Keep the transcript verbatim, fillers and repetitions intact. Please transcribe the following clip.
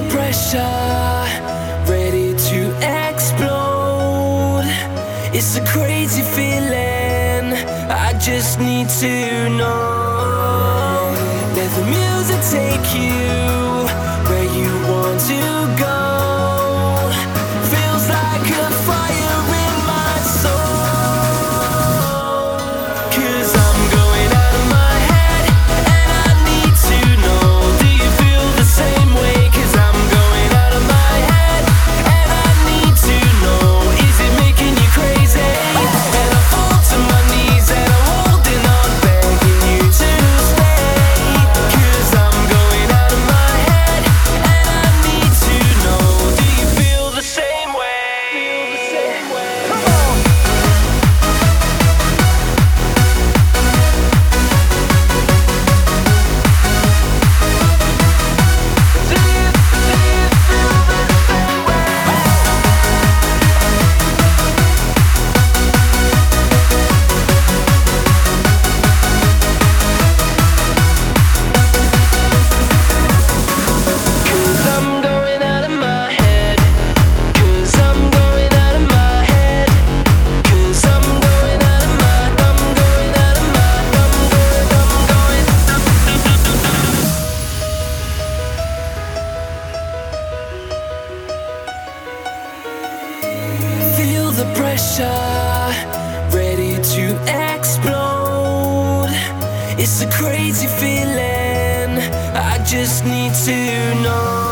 pressure, ready to explode. It's a crazy feeling, I just need to know. Let the music take you where you want to go. Feels like a fire in my soul. 'Cause I'm going out of my head, and I need to know, do you feel the same way? 'Cause I'm going out of my head, and I need to know, is it making you crazy? And I fall to my knees and I'm holding on, begging you to stay. 'Cause I'm going out of my head, and I need to know, do you feel the same way? Feel the same way. Come on. Do you, do you feel the same way? Cause I'm going out of my head. Cause I'm going out of my head. Cause I'm going out of my, I'm going out of my, I'm going, I'm going. Feel the pressure, ready to explode. It's a crazy feeling, I just need to know.